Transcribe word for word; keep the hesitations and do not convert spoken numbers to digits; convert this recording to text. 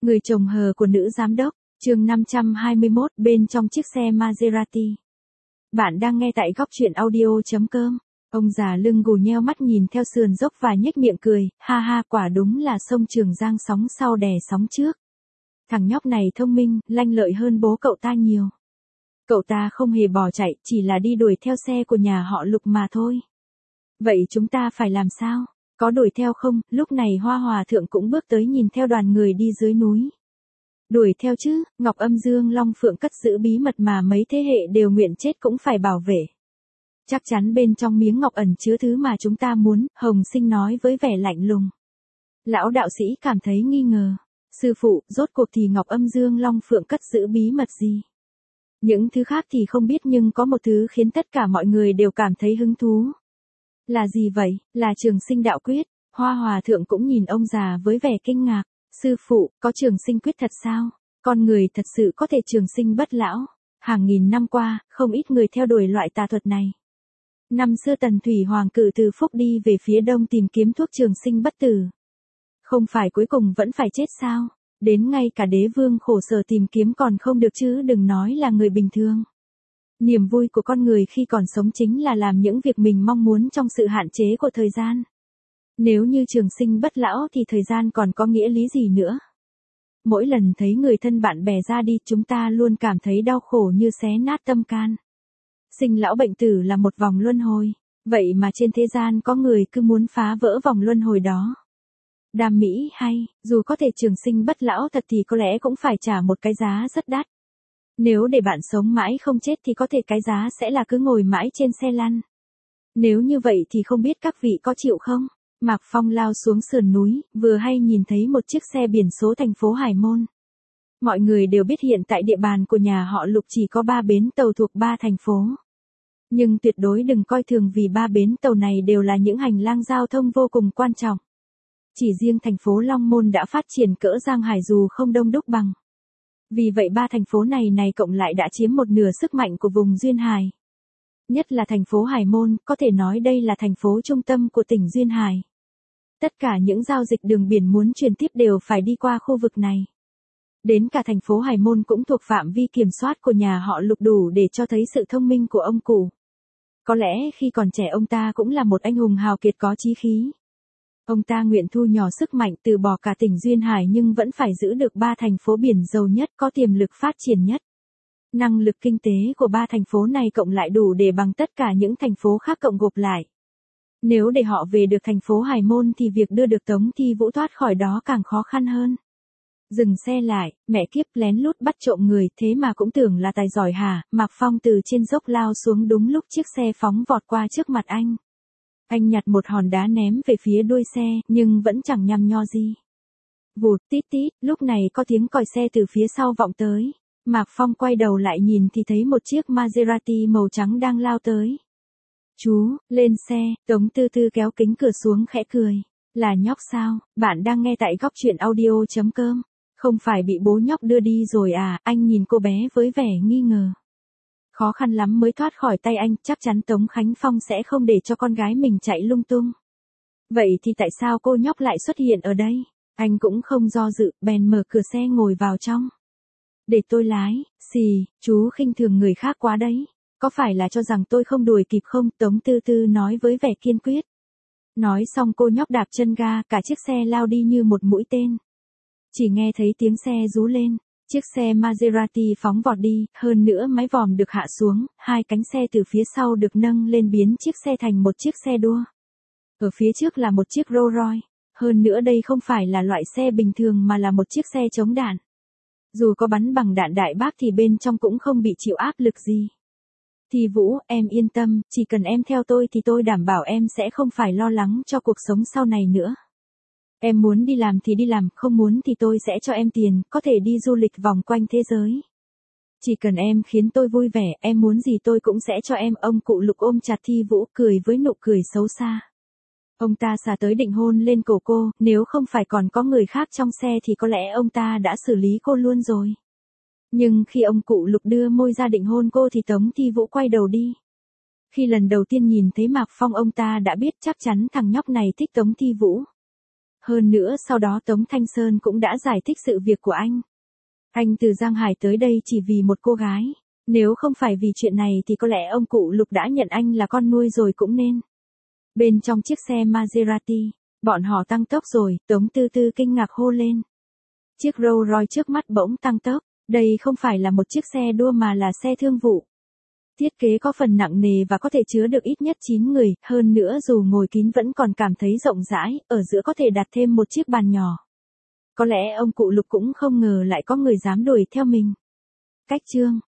Người chồng hờ của nữ giám đốc, chương năm trăm hai mươi mốt bên trong chiếc xe Maserati. Bạn đang nghe tại góc truyện audio chấm com. Ông già lưng gù nheo mắt nhìn theo sườn dốc và nhếch miệng cười, ha ha, quả đúng là sông Trường Giang sóng sau đè sóng trước. Thằng nhóc này thông minh, lanh lợi hơn bố cậu ta nhiều. Cậu ta không hề bỏ chạy, chỉ là đi đuổi theo xe của nhà họ Lục mà thôi. Vậy chúng ta phải làm sao? Có đuổi theo không? Lúc này Hoa Hòa Thượng cũng bước tới nhìn theo đoàn người đi dưới núi. Đuổi theo chứ, Ngọc Âm Dương Long Phượng cất giữ bí mật mà mấy thế hệ đều nguyện chết cũng phải bảo vệ. Chắc chắn bên trong miếng ngọc ẩn chứa thứ mà chúng ta muốn, Hồng Sinh nói với vẻ lạnh lùng. Lão đạo sĩ cảm thấy nghi ngờ. Sư phụ, rốt cuộc thì Ngọc Âm Dương Long Phượng cất giữ bí mật gì? Những thứ khác thì không biết, nhưng có một thứ khiến tất cả mọi người đều cảm thấy hứng thú. Là gì vậy? Là Trường Sinh Đạo Quyết. Hoa Hòa Thượng cũng nhìn ông già với vẻ kinh ngạc. Sư phụ, có Trường Sinh Quyết thật sao? Con người thật sự có thể trường sinh bất lão. Hàng nghìn năm qua, không ít người theo đuổi loại tà thuật này. Năm xưa Tần Thủy Hoàng cử từ Phúc đi về phía đông tìm kiếm thuốc trường sinh bất tử. Không phải cuối cùng vẫn phải chết sao? Đến ngay cả đế vương khổ sở tìm kiếm còn không được chứ đừng nói là người bình thường. Niềm vui của con người khi còn sống chính là làm những việc mình mong muốn trong sự hạn chế của thời gian. Nếu như trường sinh bất lão thì thời gian còn có nghĩa lý gì nữa? Mỗi lần thấy người thân bạn bè ra đi, chúng ta luôn cảm thấy đau khổ như xé nát tâm can. Sinh lão bệnh tử là một vòng luân hồi, vậy mà trên thế gian có người cứ muốn phá vỡ vòng luân hồi đó. Đam mỹ hay, dù có thể trường sinh bất lão thật thì có lẽ cũng phải trả một cái giá rất đắt. Nếu để bạn sống mãi không chết thì có thể cái giá sẽ là cứ ngồi mãi trên xe lăn. Nếu như vậy thì không biết các vị có chịu không? Mạc Phong lao xuống sườn núi, vừa hay nhìn thấy một chiếc xe biển số thành phố Hải Môn. Mọi người đều biết hiện tại địa bàn của nhà họ Lục chỉ có ba bến tàu thuộc ba thành phố. Nhưng tuyệt đối đừng coi thường vì ba bến tàu này đều là những hành lang giao thông vô cùng quan trọng. Chỉ riêng thành phố Long Môn đã phát triển cỡ Giang Hải dù không đông đúc bằng. Vì vậy ba thành phố này này cộng lại đã chiếm một nửa sức mạnh của vùng Duyên Hải. Nhất là thành phố Hải Môn, có thể nói đây là thành phố trung tâm của tỉnh Duyên Hải. Tất cả những giao dịch đường biển muốn truyền tiếp đều phải đi qua khu vực này. Đến cả thành phố Hải Môn cũng thuộc phạm vi kiểm soát của nhà họ Lục, đủ để cho thấy sự thông minh của ông cụ. Có lẽ khi còn trẻ ông ta cũng là một anh hùng hào kiệt có chí khí. Ông ta nguyện thu nhỏ sức mạnh từ bỏ cả tỉnh Duyên Hải nhưng vẫn phải giữ được ba thành phố biển giàu nhất, có tiềm lực phát triển nhất. Năng lực kinh tế của ba thành phố này cộng lại đủ để bằng tất cả những thành phố khác cộng gộp lại. Nếu để họ về được thành phố Hải Môn thì việc đưa được Tống Thi Vũ thoát khỏi đó càng khó khăn hơn. Dừng xe lại, mẹ kiếp, lén lút bắt trộm người, thế mà cũng tưởng là tài giỏi hả? Mạc Phong từ trên dốc lao xuống đúng lúc chiếc xe phóng vọt qua trước mặt anh. Anh nhặt một hòn đá ném về phía đuôi xe, nhưng vẫn chẳng nhằm nho gì. Vụt, tít tít, lúc này có tiếng còi xe từ phía sau vọng tới. Mạc Phong quay đầu lại nhìn thì thấy một chiếc Maserati màu trắng đang lao tới. Chú, lên xe, Tống Tư Tư kéo kính cửa xuống khẽ cười. Là nhóc sao? Bạn đang nghe tại góc truyện audio chấm com. Không phải bị bố nhóc đưa đi rồi à? Anh nhìn cô bé với vẻ nghi ngờ. Khó khăn lắm mới thoát khỏi tay anh, chắc chắn Tống Khánh Phong sẽ không để cho con gái mình chạy lung tung. Vậy thì tại sao cô nhóc lại xuất hiện ở đây? Anh cũng không do dự, bèn mở cửa xe ngồi vào trong. Để tôi lái. Xì, chú khinh thường người khác quá đấy. Có phải là cho rằng tôi không đuổi kịp không? Tống Tư Tư nói với vẻ kiên quyết. Nói xong cô nhóc đạp chân ga, cả chiếc xe lao đi như một mũi tên. Chỉ nghe thấy tiếng xe rú lên. Chiếc xe Maserati phóng vọt đi, hơn nữa mái vòm được hạ xuống, hai cánh xe từ phía sau được nâng lên biến chiếc xe thành một chiếc xe đua. Ở phía trước là một chiếc Rolls Royce, hơn nữa đây không phải là loại xe bình thường mà là một chiếc xe chống đạn. Dù có bắn bằng đạn đại bác thì bên trong cũng không bị chịu áp lực gì. Thì Vũ, em yên tâm, chỉ cần em theo tôi thì tôi đảm bảo em sẽ không phải lo lắng cho cuộc sống sau này nữa. Em muốn đi làm thì đi làm, không muốn thì tôi sẽ cho em tiền, có thể đi du lịch vòng quanh thế giới. Chỉ cần em khiến tôi vui vẻ, em muốn gì tôi cũng sẽ cho em. Ông cụ Lục ôm chặt Thi Vũ, cười với nụ cười xấu xa. Ông ta xà tới định hôn lên cổ cô, nếu không phải còn có người khác trong xe thì có lẽ ông ta đã xử lý cô luôn rồi. Nhưng khi ông cụ Lục đưa môi ra định hôn cô thì Tống Thi Vũ quay đầu đi. Khi lần đầu tiên nhìn thấy Mạc Phong ông ta đã biết chắc chắn thằng nhóc này thích Tống Thi Vũ. Hơn nữa sau đó Tống Thanh Sơn cũng đã giải thích sự việc của anh. Anh từ Giang Hải tới đây chỉ vì một cô gái. Nếu không phải vì chuyện này thì có lẽ ông cụ Lục đã nhận anh là con nuôi rồi cũng nên. Bên trong chiếc xe Maserati, bọn họ tăng tốc rồi, Tống Tư Tư kinh ngạc hô lên. Chiếc Rolls Royce trước mắt bỗng tăng tốc, đây không phải là một chiếc xe đua mà là xe thương vụ. Thiết kế có phần nặng nề và có thể chứa được ít nhất chín người, hơn nữa dù ngồi kín vẫn còn cảm thấy rộng rãi, ở giữa có thể đặt thêm một chiếc bàn nhỏ. Có lẽ ông cụ Lục cũng không ngờ lại có người dám đuổi theo mình. Cách chương